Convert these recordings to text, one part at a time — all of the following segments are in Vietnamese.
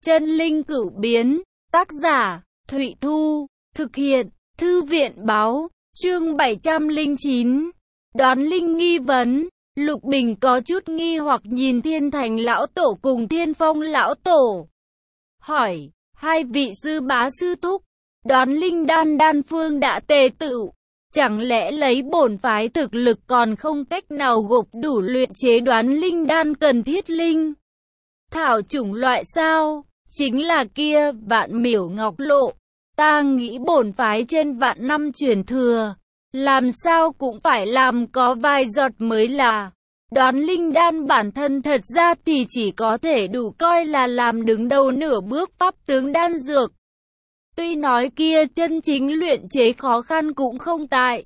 Chân linh cửu biến, tác giả, Thụy Thu, thực hiện, Thư viện báo, chương 709. Đoán linh nghi vấn, Lục Bình có chút nghi hoặc nhìn Thiên Thành lão tổ cùng Thiên Phong lão tổ. Hỏi, hai vị sư bá sư thúc, đoán linh đan phương đã tề tựu, chẳng lẽ lấy bổn phái thực lực còn không cách nào gộp đủ luyện chế đoán linh đan cần thiết linh thảo chủng loại sao? Chính là kia Vạn Miểu Ngọc Lộ. Ta nghĩ bổn phái trên vạn năm truyền thừa, làm sao cũng phải làm có vài giọt mới là. Đoán linh đan bản thân thật ra thì chỉ có thể đủ coi là làm đứng đầu nửa bước pháp tướng đan dược. Tuy nói kia chân chính luyện chế khó khăn cũng không tại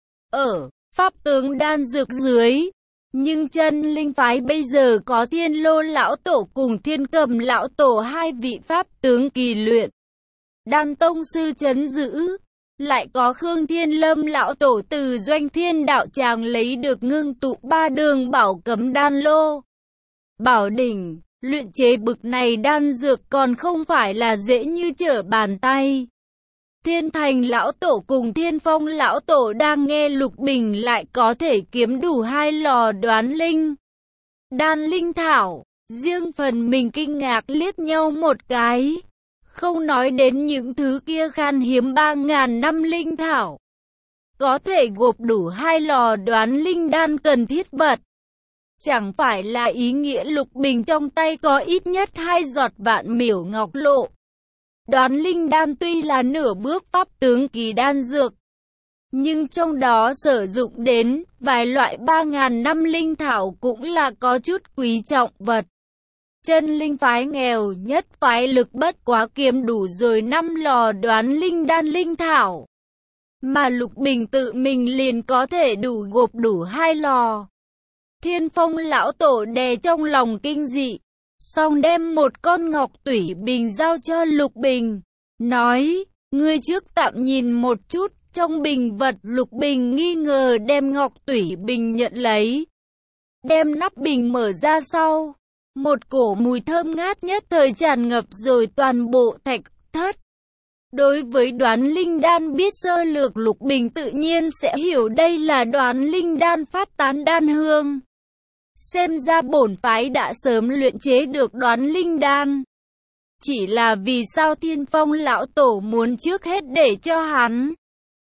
ở pháp tướng đan dược dưới. Nhưng chân linh phái bây giờ có Thiên Lô lão tổ cùng Thiên Cầm lão tổ, hai vị pháp tướng kỳ luyện đan tông sư trấn giữ, lại có Khương Thiên Lâm lão tổ từ Doanh Thiên đạo tràng lấy được ngưng tụ ba đường bảo cấm đan lô bảo đỉnh. Luyện chế bực này đan dược còn không phải là dễ như trở bàn tay. Thiên Thành lão tổ cùng Thiên Phong lão tổ đang nghe Lục Bình lại có thể kiếm đủ 2 lò đoán linh đan linh thảo, riêng phần mình kinh ngạc liếc nhau một cái. Không nói đến những thứ kia khan hiếm 3.000 năm linh thảo, có thể gộp đủ 2 lò đoán linh đan cần thiết vật. Chẳng phải là ý nghĩa Lục Bình trong tay có ít nhất 2 giọt Vạn Miểu Ngọc Lộ. Đoán linh đan tuy là nửa bước pháp tướng kỳ đan dược, nhưng trong đó sử dụng đến vài loại 3.000 năm linh thảo cũng là có chút quý trọng vật. Chân linh phái nghèo nhất phái lực bất quá kiếm đủ rồi 5 lò đoán linh đan linh thảo, mà Lục Bình tự mình liền có thể đủ gộp đủ 2 lò. Thiên Phong lão tổ đè trong lòng kinh dị, xong đem một con ngọc tủy bình giao cho Lục Bình, nói, ngươi trước tạm nhìn một chút trong bình vật. Lục Bình nghi ngờ đem ngọc tủy bình nhận lấy, đem nắp bình mở ra sau, một cổ mùi thơm ngát nhất thời tràn ngập rồi toàn bộ thạch thất. Đối với đoán linh đan biết sơ lược, Lục Bình tự nhiên sẽ hiểu đây là đoán linh đan phát tán đan hương. Xem ra bổn phái đã sớm luyện chế được đoán linh đan. Chỉ là vì sao Thiên Phong lão tổ muốn trước hết để cho hắn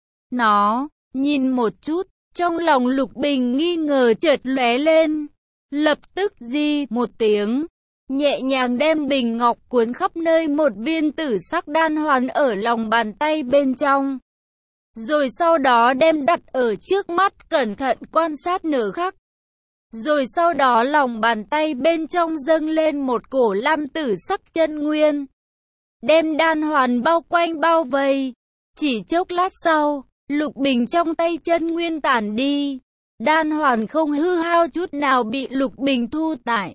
nó nhìn một chút, trong lòng Lục Bình nghi ngờ chợt lóe lên. Lập tức di một tiếng, nhẹ nhàng đem bình ngọc cuốn khắp nơi một viên tử sắc đan hoàn ở lòng bàn tay bên trong. Rồi sau đó đem đặt ở trước mắt cẩn thận quan sát nửa khắc. Rồi sau đó lòng bàn tay bên trong dâng lên một cổ lam tử sắc chân nguyên, đem đan hoàn bao quanh bao vây. Chỉ chốc lát sau, Lục Bình trong tay chân nguyên tản đi, đan hoàn không hư hao chút nào bị Lục Bình thu tại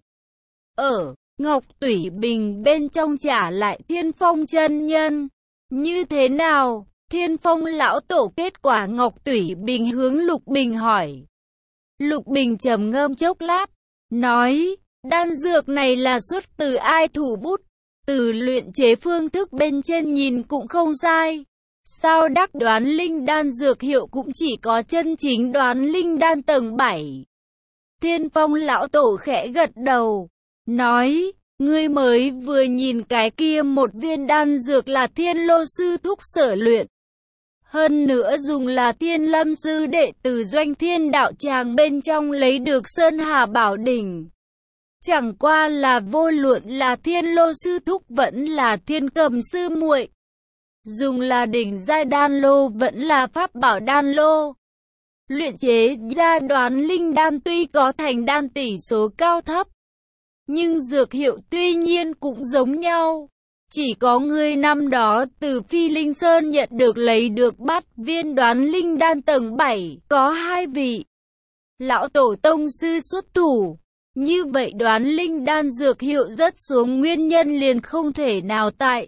ở ngọc tủy bình bên trong trả lại Thiên Phong chân nhân. Như thế nào? Thiên Phong lão tổ kết quả ngọc tủy bình hướng Lục Bình hỏi. Lục Bình trầm ngâm chốc lát, nói, đan dược này là xuất từ ai thủ bút, từ luyện chế phương thức bên trên nhìn cũng không sai. Sao đắc đoán linh đan dược hiệu cũng chỉ có chân chính đoán linh đan tầng 7. Thiên Phong lão tổ khẽ gật đầu, nói, ngươi mới vừa nhìn cái kia một viên đan dược là Thiên Lô sư thúc sở luyện. Hơn nữa dùng là Thiên Lâm sư đệ từ Doanh Thiên đạo tràng bên trong lấy được Sơn Hà Bảo Đỉnh. Chẳng qua là vô luận là Thiên Lô sư thúc vẫn là Thiên Cầm sư muội, dùng là đỉnh giai đan lô vẫn là pháp bảo đan lô, luyện chế ra đoán linh đan tuy có thành đan tỷ số cao thấp, nhưng dược hiệu tuy nhiên cũng giống nhau. Chỉ có người năm đó từ Phi Linh Sơn nhận được lấy được 3 viên đoán linh đan tầng 7, có 2 vị lão tổ tông sư xuất thủ. Như vậy đoán linh đan dược hiệu rất xuống nguyên nhân liền không thể nào tại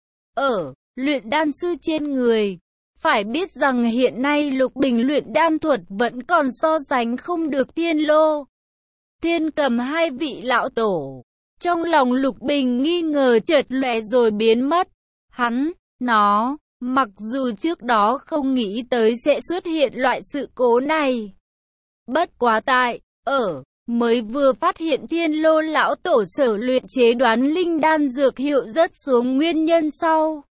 ở luyện đan sư trên người. Phải biết rằng hiện nay Lục Bình luyện đan thuật vẫn còn so sánh không được Thiên Lô, Thiên Cầm hai vị lão tổ. Trong lòng Lục Bình nghi ngờ chợt lóe rồi biến mất. Nó, mặc dù trước đó không nghĩ tới sẽ xuất hiện loại sự cố này. Bất quá mới vừa phát hiện Thiên Lô lão tổ sở luyện chế đoán linh đan dược hiệu rất xuống nguyên nhân sau.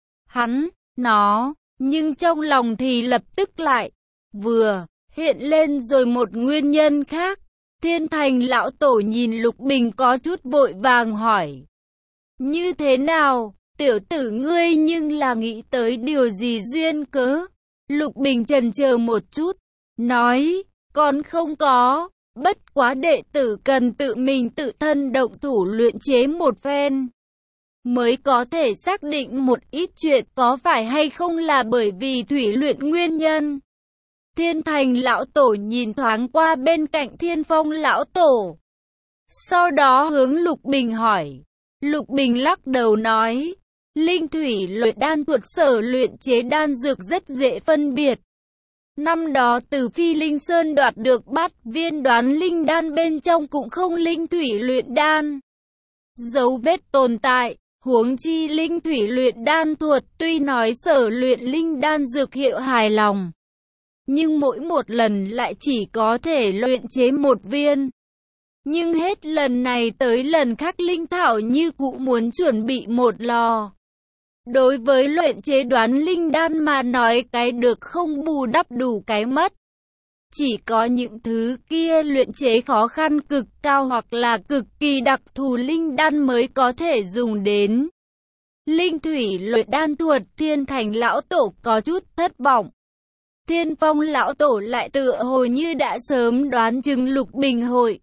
Nhưng trong lòng thì lập tức lại vừa hiện lên rồi một nguyên nhân khác. Thiên Thành lão tổ nhìn Lục Bình có chút vội vàng hỏi. Như thế nào, tiểu tử ngươi nhưng là nghĩ tới điều gì duyên cớ? Lục Bình chần chờ một chút, nói, còn không có, bất quá đệ tử cần tự mình tự thân động thủ luyện chế một phen. Mới có thể xác định một ít chuyện có phải hay không là bởi vì thủy luyện nguyên nhân. Thiên Thành lão tổ nhìn thoáng qua bên cạnh Thiên Phong lão tổ. Sau đó hướng Lục Bình hỏi. Lục Bình lắc đầu nói, linh thủy luyện đan thuật sở luyện chế đan dược rất dễ phân biệt. Năm đó từ Phi Linh Sơn đoạt được 3 viên đoán linh đan bên trong cũng không linh thủy luyện đan. Dấu vết tồn tại, huống chi linh thủy luyện đan thuật tuy nói sở luyện linh đan dược hiệu hài lòng. Nhưng mỗi một lần lại chỉ có thể luyện chế một viên. Nhưng hết lần này tới lần khác linh thảo như cũ muốn chuẩn bị một lò. Đối với luyện chế đoán linh đan mà nói cái được không bù đắp đủ cái mất. Chỉ có những thứ kia luyện chế khó khăn cực cao hoặc là cực kỳ đặc thù linh đan mới có thể dùng đến. Linh thủy luyện đan thuật Thiên Thành lão tổ có chút thất vọng. Thiên Phong lão tổ lại tựa hồ như đã sớm đoán chừng Lục Bình hội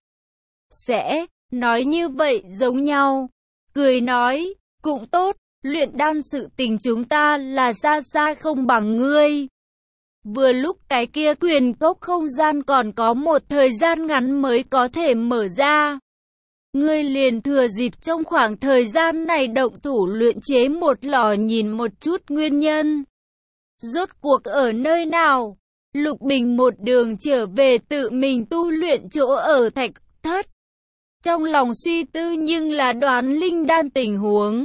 sẽ nói như vậy giống nhau. Cười nói, cũng tốt, luyện đan sự tình chúng ta là xa xa không bằng ngươi. Vừa lúc cái kia quyền cốc không gian còn có một thời gian ngắn mới có thể mở ra. Ngươi liền thừa dịp trong khoảng thời gian này động thủ luyện chế một lò nhìn một chút nguyên nhân. Rốt cuộc ở nơi nào? Lục Bình một đường trở về tự mình tu luyện chỗ ở Thạch Thất. Trong lòng suy tư nhưng là đoán linh đan tình huống.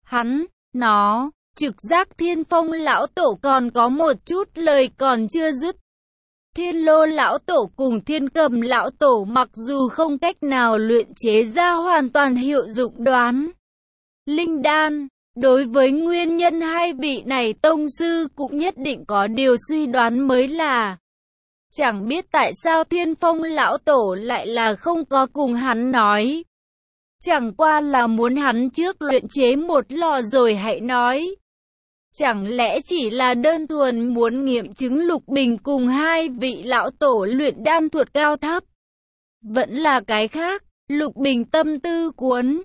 Trực giác Thiên Phong lão tổ còn có một chút lời còn chưa dứt. Thiên Lô lão tổ cùng Thiên Cầm lão tổ mặc dù không cách nào luyện chế ra hoàn toàn hiệu dụng đoán linh đan, đối với nguyên nhân hai vị này tông sư cũng nhất định có điều suy đoán mới là. Chẳng biết tại sao Thiên Phong lão tổ lại là không có cùng hắn nói. Chẳng qua là muốn hắn trước luyện chế một lò rồi hãy nói. Chẳng lẽ chỉ là đơn thuần muốn nghiệm chứng Lục Bình cùng hai vị lão tổ luyện đan thuật cao thấp? Vẫn là cái khác, Lục Bình tâm tư cuốn.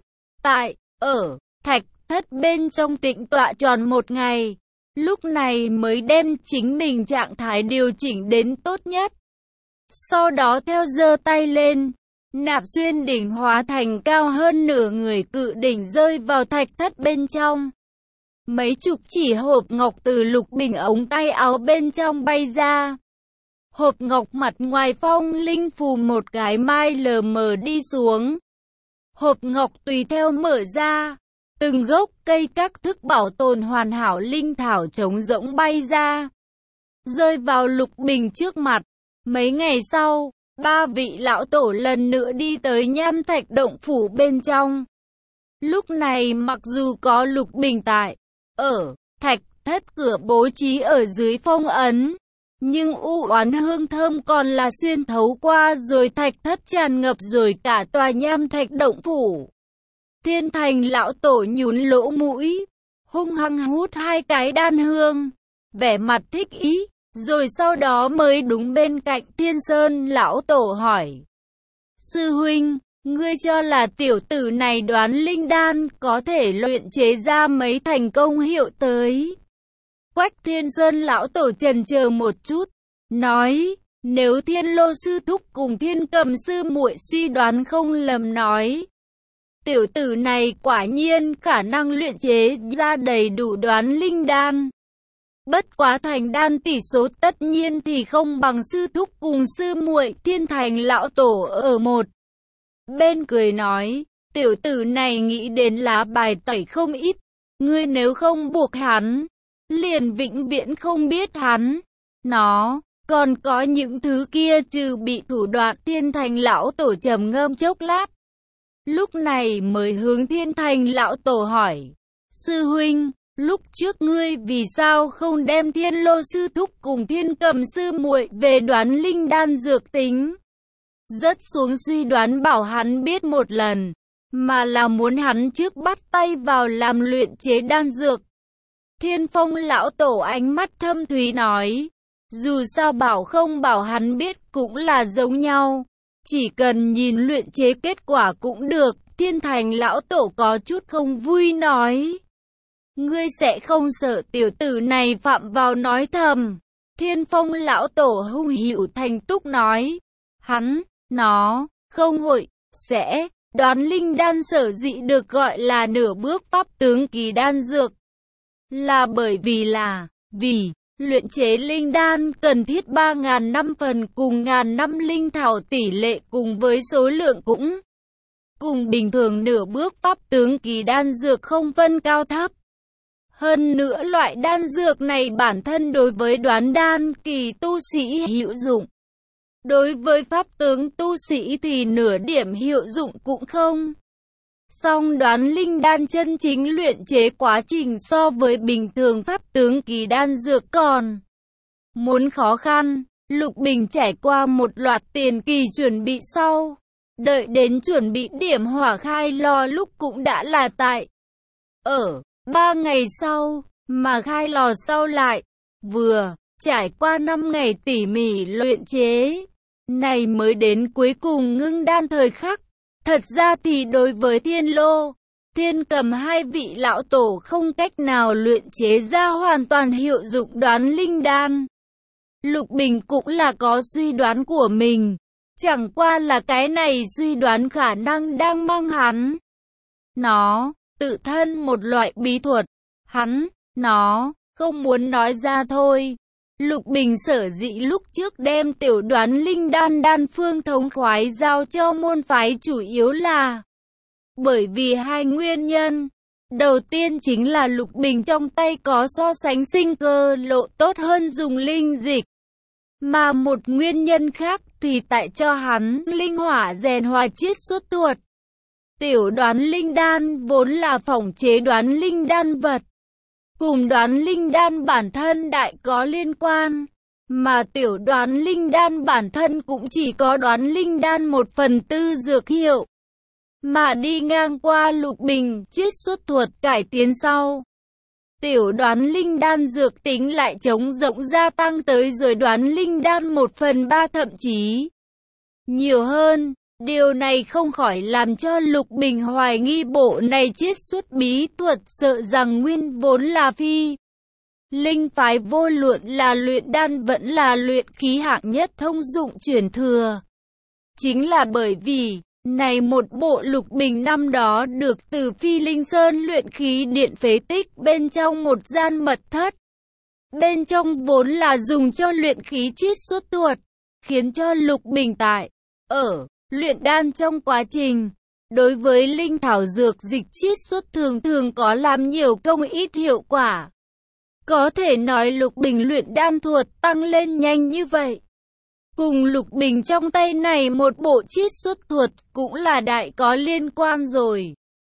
Ở Thạch Thất bên trong tĩnh tọa tròn một ngày, lúc này mới đem chính mình trạng thái điều chỉnh đến tốt nhất. Sau đó theo giơ tay lên, Nạp Xuyên đỉnh hóa thành cao hơn nửa người cự đỉnh rơi vào Thạch Thất bên trong. Mấy chục chỉ hộp ngọc từ Lục Bình ống tay áo bên trong bay ra. Hộp ngọc mặt ngoài phong linh phù một cái mai lờ mờ đi xuống. Hộp ngọc tùy theo mở ra. Từng gốc cây các thức bảo tồn hoàn hảo linh thảo trống rỗng bay ra. Rơi vào Lục Bình trước mặt. Mấy ngày sau, ba vị lão tổ lần nữa đi tới Nham Thạch động phủ bên trong. Lúc này mặc dù có Lục Bình tại, ở Thạch Thất cửa bố trí ở dưới phong ấn, nhưng u oán hương thơm còn là xuyên thấu qua rồi Thạch Thất tràn ngập rồi cả tòa Nham Thạch động phủ. Thiên Thành lão tổ nhún lỗ mũi, hung hăng hút hai cái đan hương, vẻ mặt thích ý, rồi sau đó mới đúng bên cạnh Thiên Sơn lão tổ hỏi. Sư huynh, ngươi cho là tiểu tử này đoán linh đan có thể luyện chế ra mấy thành công hiệu tới? Quách Thiên Sơn lão tổ chần chờ một chút, nói, nếu Thiên Lô sư thúc cùng Thiên Cầm sư muội suy đoán không lầm nói, tiểu tử này quả nhiên khả năng luyện chế ra đầy đủ đoán linh đan. Bất quá thành đan tỷ số tất nhiên thì không bằng sư thúc cùng sư muội. Thiên Thành lão tổ ở một bên cười nói, tiểu tử này nghĩ đến lá bài tẩy không ít. Ngươi nếu không buộc hắn, liền vĩnh viễn không biết hắn. Nó còn có những thứ kia trừ bị thủ đoạn. Thiên Thành lão tổ trầm ngâm chốc lát, lúc này mới hướng Thiên Thành lão tổ hỏi: sư huynh, lúc trước ngươi vì sao không đem Thiên Lô sư thúc cùng Thiên Cầm sư muội về đoán linh đan dược tính? Rất xuống suy đoán bảo hắn biết một lần, mà là muốn hắn trước bắt tay vào làm luyện chế đan dược. Thiên Phong lão tổ ánh mắt thâm thúy nói: dù sao bảo không bảo hắn biết cũng là giống nhau, chỉ cần nhìn luyện chế kết quả cũng được. Thiên Thành lão tổ có chút không vui nói: ngươi sẽ không sợ tiểu tử này phạm vào nói thầm? Thiên Phong lão tổ hung hữu thành túc nói: nó không hội sẽ. Đoán linh đan sở dĩ được gọi là nửa bước pháp tướng kỳ đan dược, là bởi vì luyện chế linh đan cần thiết 3.000 năm phần cùng 1.000 năm linh thảo tỷ lệ cùng với số lượng cũng cùng bình thường nửa bước pháp tướng kỳ đan dược không phân cao thấp. Hơn nữa loại đan dược này bản thân đối với đoán đan kỳ tu sĩ hữu dụng. Đối với pháp tướng tu sĩ thì nửa điểm hiệu dụng cũng không. Song đoán linh đan chân chính luyện chế quá trình so với bình thường pháp tướng kỳ đan dược còn muốn khó khăn. Lục Bình trải qua một loạt tiền kỳ chuẩn bị sau, đợi đến chuẩn bị điểm hỏa khai lò lúc cũng đã là tại 3 ngày sau, mà khai lò sau lại vừa trải qua 5 ngày tỉ mỉ luyện chế, này mới đến cuối cùng ngưng đan thời khắc. Thật ra thì đối với Thiên Lô, Thiên Cầm hai vị lão tổ không cách nào luyện chế ra hoàn toàn hiệu dụng đoán linh đan. Lục Bình cũng là có suy đoán của mình, chẳng qua là cái này suy đoán khả năng đang mang nó tự thân một loại bí thuật, nó không muốn nói ra thôi. Lục Bình sở dĩ lúc trước đem tiểu đoán linh đan phương thống khoái giao cho môn phái chủ yếu là bởi vì hai nguyên nhân. Đầu tiên chính là Lục Bình trong tay có so sánh sinh cơ lộ tốt hơn dùng linh dịch. Mà một nguyên nhân khác thì tại cho hắn linh hỏa rèn hòa chiết xuất thuật. Tiểu đoán linh đan vốn là phỏng chế đoán linh đan vật, cùng đoán linh đan bản thân đại có liên quan, mà tiểu đoán linh đan bản thân cũng chỉ có đoán linh đan 1/4 dược hiệu, mà đi ngang qua Lục Bình chiết xuất thuật cải tiến sau. Tiểu đoán linh đan dược tính lại trống rỗng gia tăng tới rồi đoán linh đan 1/3 thậm chí nhiều hơn. Điều này không khỏi làm cho Lục Bình hoài nghi bộ này chiết xuất bí thuật, sợ rằng nguyên vốn là phi linh phái vô luận là luyện đan vẫn là luyện khí hạng nhất thông dụng truyền thừa. Chính là bởi vì này một bộ Lục Bình năm đó được từ Phi Linh Sơn luyện khí điện phế tích bên trong một gian mật thất. Bên trong vốn là dùng cho luyện khí chiết xuất thuật, khiến cho Lục Bình tại luyện đan trong quá trình, đối với linh thảo dược dịch chiết xuất thường thường có làm nhiều công ít hiệu quả. Có thể nói Lục Bình luyện đan thuật tăng lên nhanh như vậy, cùng Lục Bình trong tay này một bộ chiết xuất thuật cũng là đại có liên quan rồi.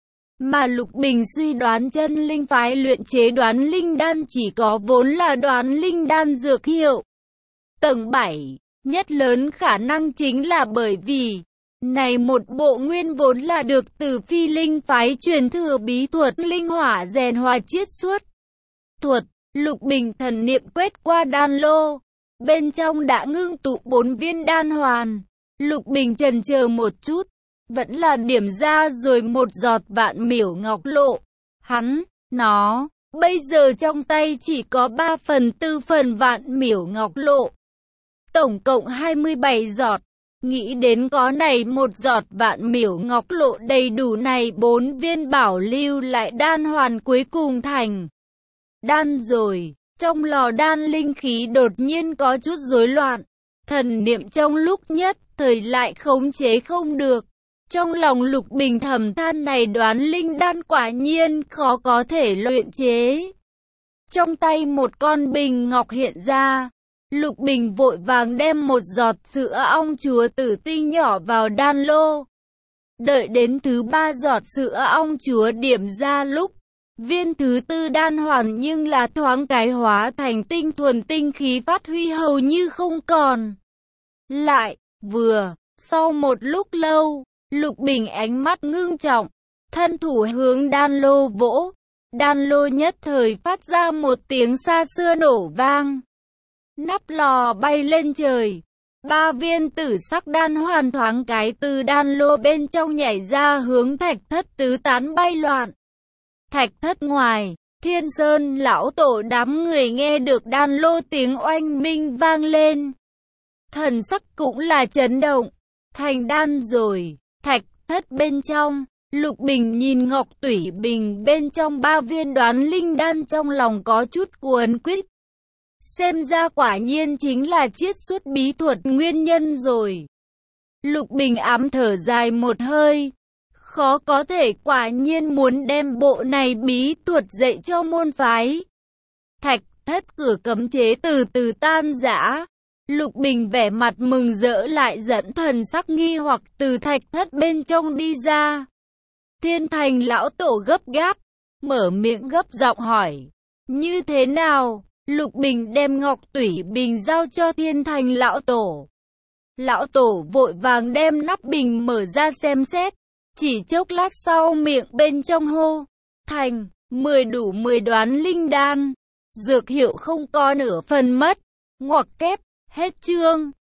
Mà Lục Bình suy đoán chân linh phái luyện chế đoán linh đan chỉ có vốn là đoán linh đan dược hiệu tầng 7, nhất lớn khả năng chính là bởi vì này một bộ nguyên vốn là được từ Phi Linh phái truyền thừa bí thuật linh hỏa rèn hòa chiết xuất thuật. Lục Bình thần niệm quét qua đan lô, bên trong đã ngưng tụ 4 viên đan hoàn. Lục Bình chần chờ một chút, vẫn là điểm ra rồi một giọt vạn miểu ngọc lộ. Nó bây giờ trong tay chỉ có 3/4 phần vạn miểu ngọc lộ, tổng cộng 27 giọt. Nghĩ đến có này một giọt vạn miểu ngọc lộ đầy đủ này 4 viên bảo lưu lại đan hoàn cuối cùng thành đan rồi. Trong lò đan linh khí đột nhiên có chút rối loạn, thần niệm trong lúc nhất thời lại khống chế không được, Trong lòng Lục Bình thầm than này đoán linh đan quả nhiên khó có thể luyện chế. Trong tay một con bình ngọc hiện ra, Lục Bình vội vàng đem một giọt sữa ong chúa tử tinh nhỏ vào đan lô. Đợi đến thứ 3 giọt sữa ong chúa điểm ra lúc, viên thứ 4 đan hoàn nhưng là thoáng cái hóa thành tinh thuần tinh khí phát huy hầu như không còn. Lại, sau một lúc lâu, Lục Bình ánh mắt ngưng trọng, thân thủ hướng đan lô vỗ, đan lô nhất thời phát ra một tiếng xa xưa nổ vang. Nắp lò bay lên trời, 3 viên tử sắc đan hoàn thoáng cái từ đan lô bên trong nhảy ra hướng thạch thất tứ tán bay loạn. Thạch thất ngoài, Thiên Sơn lão tổ đám người nghe được đan lô tiếng oanh minh vang lên. Thần sắc cũng là chấn động, thành đan rồi. Thạch thất bên trong, Lục Bình nhìn ngọc tủy bình bên trong 3 viên đoán linh đan trong lòng có chút cuốn quýt. Xem ra quả nhiên chính là chiết xuất bí thuật nguyên nhân rồi. Lục Bình ám thở dài một hơi. Khó có thể, quả nhiên muốn đem bộ này bí thuật dạy cho môn phái. Thạch thất cửa cấm chế từ từ tan rã. Lục Bình vẻ mặt mừng rỡ lại dẫn thần sắc nghi hoặc từ thạch thất bên trong đi ra. Thiên Thành lão tổ gấp gáp, mở miệng gấp giọng hỏi. Như thế nào? Lục Bình đem ngọc tủy bình giao cho Thiên Thành lão tổ. Lão tổ vội vàng đem nắp bình mở ra xem xét. Chỉ chốc lát sau miệng bên trong hô. Thành, 10 đủ 10 đoán linh đan. Dược hiệu không có nửa phần mất. Ngoặc kép, hết chương.